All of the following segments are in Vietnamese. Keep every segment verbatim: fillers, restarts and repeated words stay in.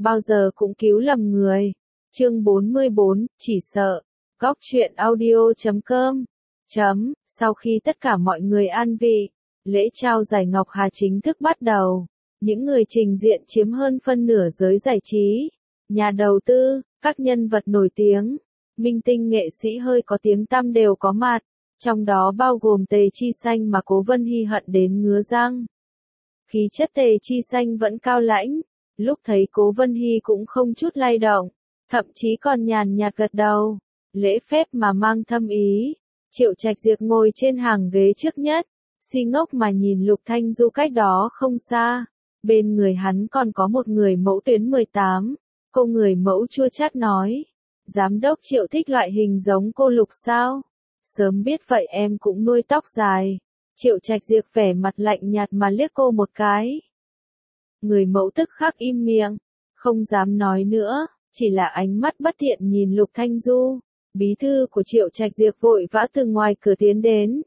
bao giờ cũng cứu lầm người. Chương bốn mươi bốn, chỉ sợ. Góc truyện audio chấm com. Chấm, sau khi tất cả mọi người an vị, lễ trao giải Ngọc Hà chính thức bắt đầu. Những người trình diện chiếm hơn phân nửa giới giải trí, nhà đầu tư, các nhân vật nổi tiếng, minh tinh nghệ sĩ hơi có tiếng tăm đều có mặt, trong đó bao gồm Tề Chi Xanh mà Cố Vân Hy hận đến ngứa răng. Khí chất Tề Chi Xanh vẫn cao lãnh, lúc thấy Cố Vân Hy cũng không chút lay động, thậm chí còn nhàn nhạt gật đầu, lễ phép mà mang thâm ý. Triệu Trạch Diệp ngồi trên hàng ghế trước nhất, si ngốc mà nhìn Lục Thanh Du cách đó không xa. Bên người hắn còn có một người mẫu tuyến mười tám, cô người mẫu chua chát nói, giám đốc Triệu thích loại hình giống cô Lục sao? Sớm biết vậy em cũng nuôi tóc dài. Triệu Trạch Diệp vẻ mặt lạnh nhạt mà liếc cô một cái. Người mẫu tức khắc im miệng, không dám nói nữa, chỉ là ánh mắt bất thiện nhìn Lục Thanh Du. Bí thư của Triệu Trạch Diệp vội vã từ ngoài cửa tiến đến.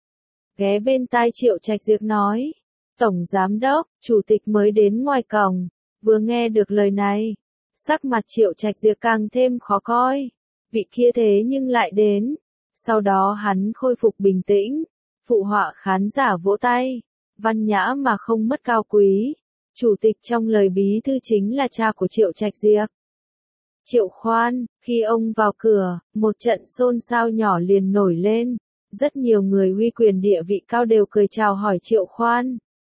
Ghé bên tai Triệu Trạch Diệp nói, Tổng Giám Đốc, Chủ tịch mới đến ngoài cổng. Vừa nghe được lời này, sắc mặt Triệu Trạch Diệp càng thêm khó coi. Vị kia thế nhưng lại đến. Sau đó hắn khôi phục bình tĩnh, phụ họa khán giả vỗ tay, văn nhã mà không mất cao quý. Chủ tịch trong lời bí thư chính là cha của Triệu Trạch Diệp. Triệu Khoan, khi ông vào cửa, một trận xôn xao nhỏ liền nổi lên. Rất nhiều người uy quyền địa vị cao đều cười chào hỏi Triệu Khoan.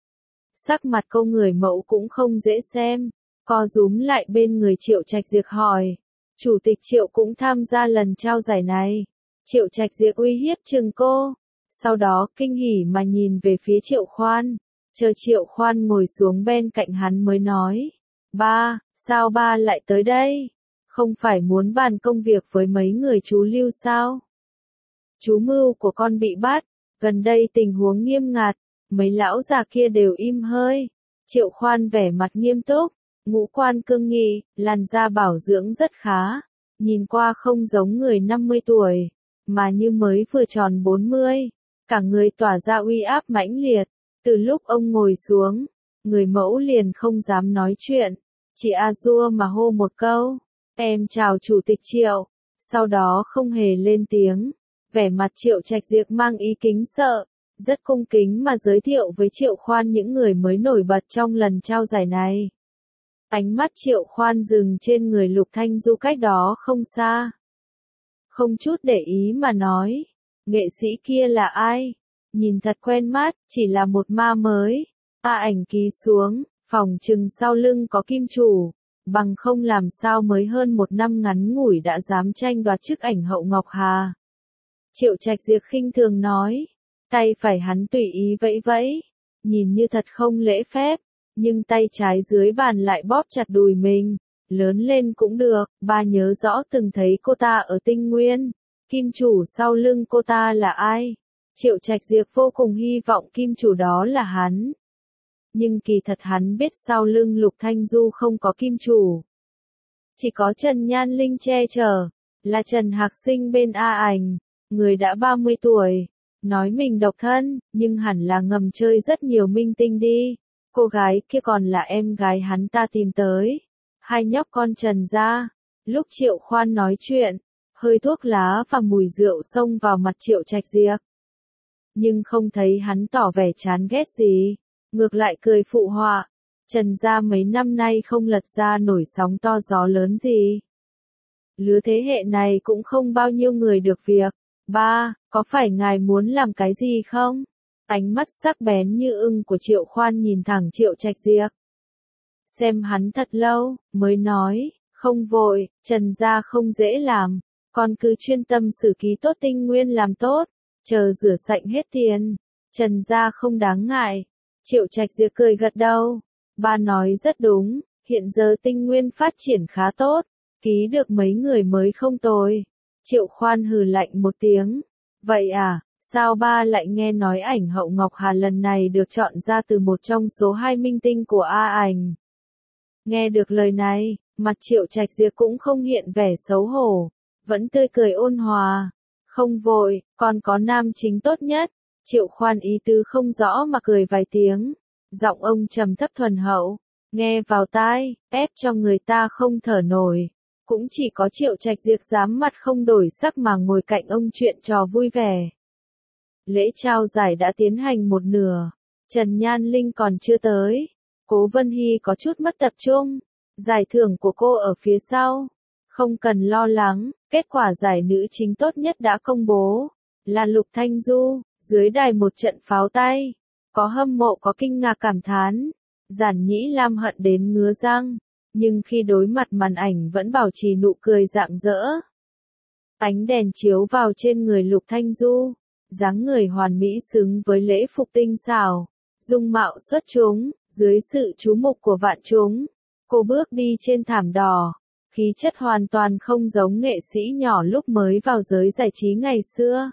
Sắc mặt cô người mẫu cũng không dễ xem, co rúm lại bên người Triệu Trạch Diệp hỏi. Chủ tịch Triệu cũng tham gia lần trao giải này. Triệu Trạch Diệp uy hiếp chừng cô, sau đó kinh hỉ mà nhìn về phía Triệu Khoan. Chờ Triệu Khoan ngồi xuống bên cạnh hắn mới nói. Ba, sao ba lại tới đây? Không phải muốn bàn công việc với mấy người chú Lưu sao? Chú Mưu của con bị bắt, gần đây tình huống nghiêm ngặt, mấy lão già kia đều im hơi. Triệu Khoan vẻ mặt nghiêm túc, ngũ quan cương nghị, làn da bảo dưỡng rất khá, nhìn qua không giống người năm mươi tuổi, mà như mới vừa tròn bốn mươi, cả người tỏa ra uy áp mãnh liệt. Từ lúc ông ngồi xuống, người mẫu liền không dám nói chuyện, chỉ a dua mà hô một câu. Em chào Chủ tịch Triệu, sau đó không hề lên tiếng, vẻ mặt Triệu Trạch Diệp mang ý kính sợ, rất cung kính mà giới thiệu với Triệu Khoan những người mới nổi bật trong lần trao giải này. Ánh mắt Triệu Khoan dừng trên người Lục Thanh Du cách đó không xa. Không chút để ý mà nói, nghệ sĩ kia là ai? Nhìn thật quen mắt, chỉ là một ma mới. A ảnh ký xuống, phòng trừng sau lưng có kim chủ. Bằng không làm sao mới hơn một năm ngắn ngủi đã dám tranh đoạt chức ảnh hậu Ngọc Hà. Triệu Trạch Diệp khinh thường nói, tay phải hắn tùy ý vẫy vẫy, nhìn như thật không lễ phép, nhưng tay trái dưới bàn lại bóp chặt đùi mình. Lớn lên cũng được, ba nhớ rõ từng thấy cô ta ở Tinh Nguyên. Kim chủ sau lưng cô ta là ai? Triệu Trạch Diệp vô cùng hy vọng kim chủ đó là hắn. Nhưng kỳ thật hắn biết sau lưng Lục Thanh Du không có kim chủ. Chỉ có Trần Nhan Linh che chở, là Trần Hạc Sinh bên A ảnh, người đã ba mươi tuổi, nói mình độc thân, nhưng hẳn là ngầm chơi rất nhiều minh tinh đi. Cô gái kia còn là em gái hắn ta tìm tới. Hai nhóc con Trần gia. Lúc Triệu Khoan nói chuyện, hơi thuốc lá và mùi rượu xông vào mặt Triệu Trạch Diệp. Nhưng không thấy hắn tỏ vẻ chán ghét gì, ngược lại cười phụ họa. Trần gia mấy năm nay không lật ra nổi sóng to gió lớn gì. Lứa thế hệ này cũng không bao nhiêu người được việc. Ba, có phải ngài muốn làm cái gì không? Ánh mắt sắc bén như ưng của Triệu Khoan nhìn thẳng Triệu Trạch Diệp. Xem hắn thật lâu, mới nói, không vội, Trần gia không dễ làm, con cứ chuyên tâm xử ký tốt Tinh Nguyên làm tốt, chờ rửa sạch hết tiền, Trần gia không đáng ngại. Triệu Trạch Diệp cười gật đầu, ba nói rất đúng, hiện giờ Tinh Nguyên phát triển khá tốt, ký được mấy người mới không tồi. Triệu Khoan hừ lạnh một tiếng, vậy à, sao ba lại nghe nói ảnh hậu Ngọc Hà lần này được chọn ra từ một trong số hai minh tinh của A ảnh. Nghe được lời này, mặt Triệu Trạch Diệp cũng không hiện vẻ xấu hổ, vẫn tươi cười ôn hòa. Không vội, còn có nam chính tốt nhất. Triệu Khoan ý tứ không rõ mà cười vài tiếng. Giọng ông trầm thấp thuần hậu. nghe vào tai, ép cho người ta không thở nổi. Cũng chỉ có Triệu Trạch Diệp dám mặt không đổi sắc mà ngồi cạnh ông chuyện trò vui vẻ. Lễ trao giải đã tiến hành một nửa, Trần Nhan Linh còn chưa tới. Cố Vân Hy có chút mất tập trung, giải thưởng của cô ở phía sau. Không cần lo lắng, kết quả giải nữ chính tốt nhất đã công bố, là Lục Thanh Du. Dưới đài một trận pháo tay, có hâm mộ có kinh ngạc cảm thán, Giản Nhĩ Lam hận đến ngứa răng, nhưng khi đối mặt màn ảnh vẫn bảo trì nụ cười rạng rỡ. Ánh đèn chiếu vào trên người Lục Thanh Du, dáng người hoàn mỹ xứng với lễ phục tinh xảo, dung mạo xuất chúng, dưới sự chú mục của vạn chúng, cô bước đi trên thảm đỏ, khí chất hoàn toàn không giống nghệ sĩ nhỏ lúc mới vào giới giải trí ngày xưa.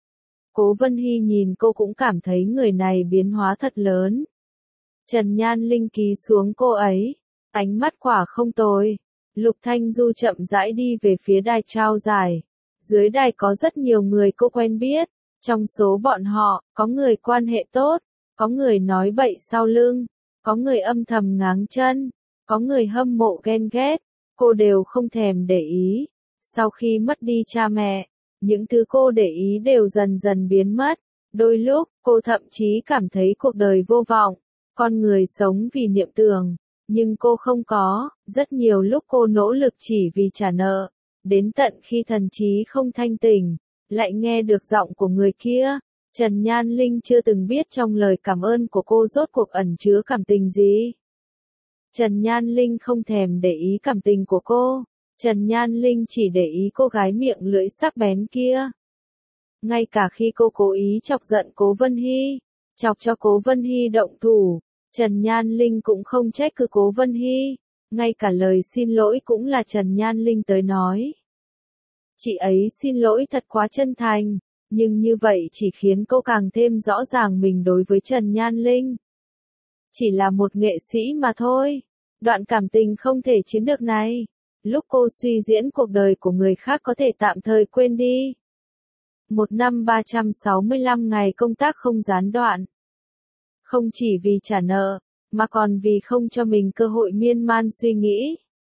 Cố Vân Hy nhìn cô cũng cảm thấy người này biến hóa thật lớn. Trần Nhan Linh ký xuống cô ấy, ánh mắt quả không tồi. Lục Thanh Du chậm rãi đi về phía đài trao giải. Dưới đài có rất nhiều người cô quen biết, trong số bọn họ, có người quan hệ tốt, có người nói bậy sau lưng, có người âm thầm ngáng chân, có người hâm mộ ghen ghét, cô đều không thèm để ý. Sau khi mất đi cha mẹ, những thứ cô để ý đều dần dần biến mất. Đôi lúc, cô thậm chí cảm thấy cuộc đời vô vọng, con người sống vì niệm tưởng, nhưng cô không có. Rất nhiều lúc cô nỗ lực chỉ vì trả nợ, đến tận khi thần trí không thanh tỉnh, lại nghe được giọng của người kia. Trần Nhan Linh chưa từng biết trong lời cảm ơn của cô rốt cuộc ẩn chứa cảm tình gì. Trần Nhan Linh không thèm để ý cảm tình của cô. Trần Nhan Linh chỉ để ý cô gái miệng lưỡi sắc bén kia. Ngay cả khi cô cố ý chọc giận Cố Vân Hy, chọc cho Cố Vân Hy động thủ, Trần Nhan Linh cũng không trách cứ Cố Vân Hy. Ngay cả lời xin lỗi cũng là Trần Nhan Linh tới nói. Chị ấy xin lỗi thật quá chân thành, nhưng như vậy chỉ khiến cô càng thêm rõ ràng mình đối với Trần Nhan Linh. Chỉ là một nghệ sĩ mà thôi. Đoạn cảm tình không thể chiếm được này. Lúc cô suy diễn cuộc đời của người khác có thể tạm thời quên đi. Một năm ba trăm sáu mươi lăm ngày công tác không gián đoạn. Không chỉ vì trả nợ, mà còn vì không cho mình cơ hội miên man suy nghĩ.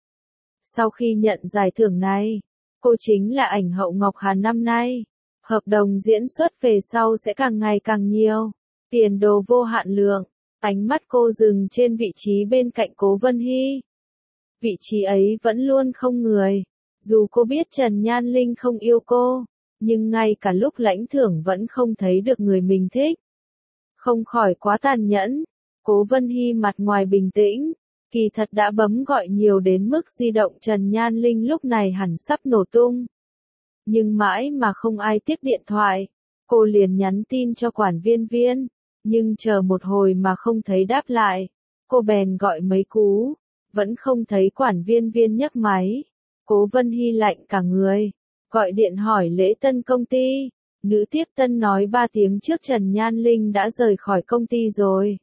Sau khi nhận giải thưởng này, cô chính là ảnh hậu Ngọc Hà năm nay. Hợp đồng diễn xuất về sau sẽ càng ngày càng nhiều. Tiền đồ vô hạn lượng. Ánh mắt cô dừng trên vị trí bên cạnh Cố Vân Hy. Vị trí ấy vẫn luôn không người. Dù cô biết Trần Nhan Linh không yêu cô, nhưng ngay cả lúc lãnh thưởng vẫn không thấy được người mình thích. Không khỏi quá tàn nhẫn. Cố Vân Hy mặt ngoài bình tĩnh, kỳ thật đã bấm gọi nhiều đến mức di động Trần Nhan Linh lúc này hẳn sắp nổ tung. Nhưng mãi mà không ai tiếp điện thoại, cô liền nhắn tin cho quản viên viên, nhưng chờ một hồi mà không thấy đáp lại. Cô bèn gọi mấy cú, vẫn không thấy quản viên viên nhấc máy. Cố Vân Hy lạnh cả người, gọi điện hỏi lễ tân công ty. Nữ tiếp tân nói ba tiếng trước Trần Nhan Linh đã rời khỏi công ty rồi.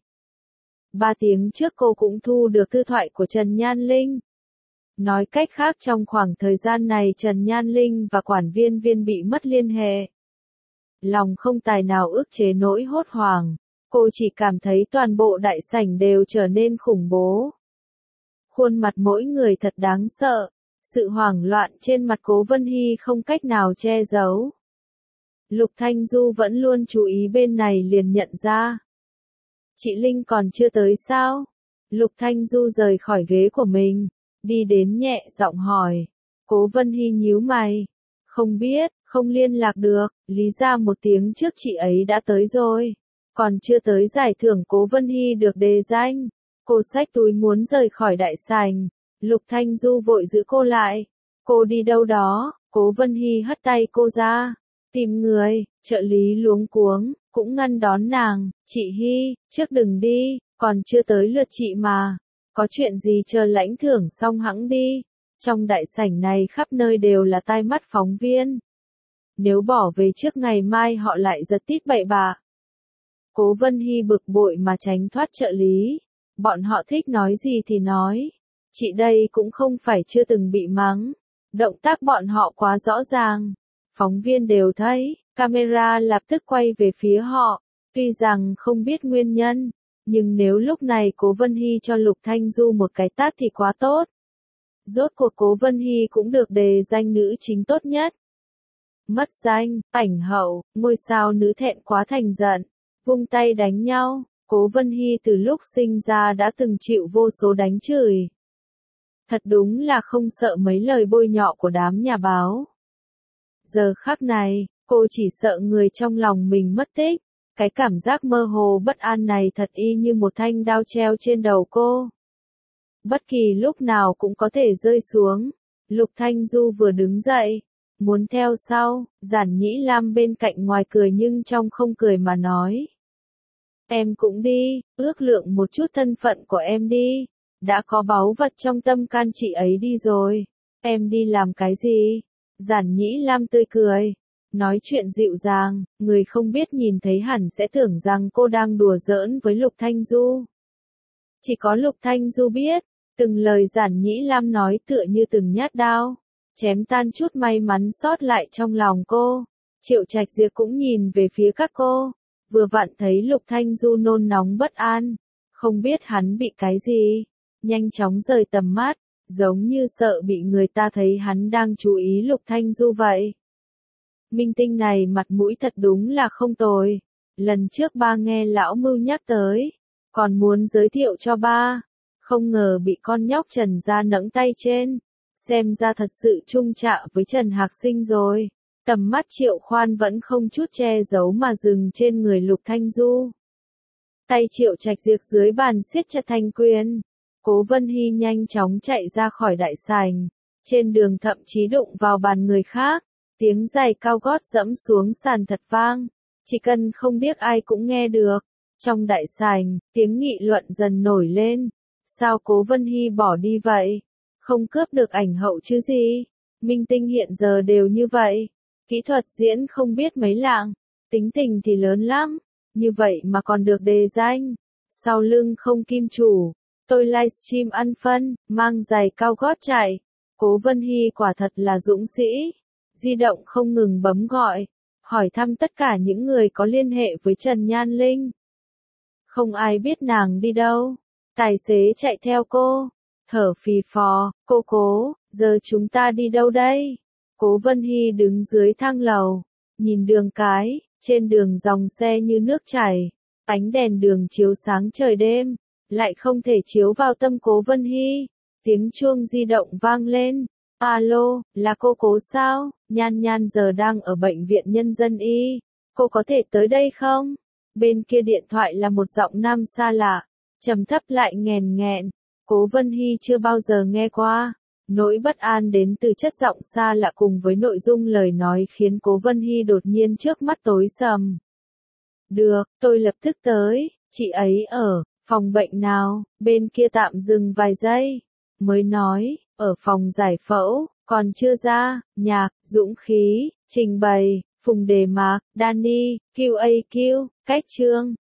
Ba tiếng trước cô cũng thu được thư thoại của Trần Nhan Linh. Nói cách khác trong khoảng thời gian này Trần Nhan Linh và quản viên viên bị mất liên hệ. Lòng không tài nào ức chế nỗi hốt hoảng, cô chỉ cảm thấy toàn bộ đại sảnh đều trở nên khủng bố. Khuôn mặt mỗi người thật đáng sợ, sự hoảng loạn trên mặt Cố Vân Hy không cách nào che giấu. Lục Thanh Du vẫn luôn chú ý bên này liền nhận ra. Chị Linh còn chưa tới sao? Lục Thanh Du rời khỏi ghế của mình, đi đến nhẹ giọng hỏi. Cố Vân Hy nhíu mày. Không biết, không liên lạc được, lý ra một tiếng trước chị ấy đã tới rồi. Còn chưa tới giải thưởng Cố Vân Hy được đề danh. Cô xách túi muốn rời khỏi đại sảnh. Lục Thanh Du vội giữ cô lại. Cô đi đâu đó? Cố Vân Hy hất tay cô ra. Tìm người. Trợ lý luống cuống, cũng ngăn đón nàng. Chị Hy, trước đừng đi, còn chưa tới lượt chị mà. Có chuyện gì chờ lãnh thưởng xong hẵng đi. Trong đại sảnh này khắp nơi đều là tai mắt phóng viên. Nếu bỏ về trước ngày mai họ lại giật tít bậy bạ. Cố Vân Hy bực bội mà tránh thoát trợ lý. Bọn họ thích nói gì thì nói. Chị đây cũng không phải chưa từng bị mắng. Động tác bọn họ quá rõ ràng. Phóng viên đều thấy, camera lập tức quay về phía họ. Tuy rằng không biết nguyên nhân, Nhưng nếu lúc này Cố Vân Hy cho Lục Thanh Du một cái tát thì quá tốt. Rốt cuộc Cố Vân Hy cũng được đề danh nữ chính tốt nhất. Mất danh, ảnh hậu, ngôi sao nữ thẹn quá thành giận, vung tay đánh nhau. Cố Vân Hy từ lúc sinh ra đã từng chịu vô số đánh chửi. Thật đúng là không sợ mấy lời bôi nhọ của đám nhà báo. Giờ khắc này, cô chỉ sợ người trong lòng mình mất tích. Cái cảm giác mơ hồ bất an này thật y như một thanh đao treo trên đầu cô. Bất kỳ lúc nào cũng có thể rơi xuống. Lục Thanh Du vừa đứng dậy, muốn theo sau, Giản Nhĩ Lam bên cạnh ngoài cười nhưng trong không cười mà nói. Em cũng đi, ước lượng một chút thân phận của em đi. Đã có báu vật trong tâm can chị ấy đi rồi. Em đi làm cái gì? Giản Nhĩ Lam tươi cười. Nói chuyện dịu dàng, người không biết nhìn thấy hẳn sẽ tưởng rằng cô đang đùa giỡn với Lục Thanh Du. Chỉ có Lục Thanh Du biết, từng lời Giản Nhĩ Lam nói tựa như từng nhát đao, chém tan chút may mắn sót lại trong lòng cô. Triệu Trạch Diệp cũng nhìn về phía các cô, vừa vặn thấy Lục Thanh Du nôn nóng bất an, không biết hắn bị cái gì, nhanh chóng rời tầm mắt, giống như sợ bị người ta thấy hắn đang chú ý Lục Thanh Du vậy. Minh tinh này mặt mũi thật đúng là không tồi. Lần trước ba nghe lão Mưu nhắc tới, còn muốn giới thiệu cho ba, không ngờ bị con nhóc Trần gia nẫng tay trên. Xem ra thật sự chung chạ với Trần Hạc Sinh rồi. Tầm mắt Triệu Khoan vẫn không chút che giấu mà dừng trên người Lục Thanh Du. Tay Triệu Trạch Diệp dưới bàn siết chặt thành quyền. Cố Vân Hy nhanh chóng chạy ra khỏi đại sảnh. Trên đường thậm chí đụng vào bàn người khác. Tiếng giày cao gót dẫm xuống sàn thật vang, chỉ cần không biết ai cũng nghe được. Trong đại sảnh, tiếng nghị luận dần nổi lên. Sao Cố Vân Hy bỏ đi vậy? Không cướp được ảnh hậu chứ gì? Minh tinh hiện giờ đều như vậy. Kỹ thuật diễn không biết mấy lạng, tính tình thì lớn lắm. Như vậy mà còn được đề danh. Sau lưng không kim chủ, tôi livestream ăn phân, mang giày cao gót chạy. Cố Vân Hy quả thật là dũng sĩ. Di động không ngừng bấm gọi, hỏi thăm tất cả những người có liên hệ với Trần Nhan Linh. Không ai biết nàng đi đâu. Tài xế chạy theo cô, thở phì phò, cô Cố, giờ chúng ta đi đâu đây? Cố Vân Hy đứng dưới thang lầu, nhìn đường cái, trên đường dòng xe như nước chảy, ánh đèn đường chiếu sáng trời đêm, lại không thể chiếu vào tâm Cố Vân Hy. Tiếng chuông di động vang lên. Alo, là cô Cố sao? Nhan Nhan giờ đang ở bệnh viện Nhân dân y. Cô có thể tới đây không? Bên kia điện thoại là một giọng nam xa lạ, trầm thấp lại nghèn nghẹn. Cố Vân Hy chưa bao giờ nghe qua. Nỗi bất an đến từ chất giọng xa lạ cùng với nội dung lời nói khiến Cố Vân Hy đột nhiên trước mắt tối sầm. Được, tôi lập tức tới. Chị ấy ở phòng bệnh nào? Bên kia tạm dừng vài giây, mới nói, ở phòng giải phẫu, còn chưa ra. Nhạc, dũng khí, trình bày, Phùng Đề Mạc, Danny, quy a quy, cách chương.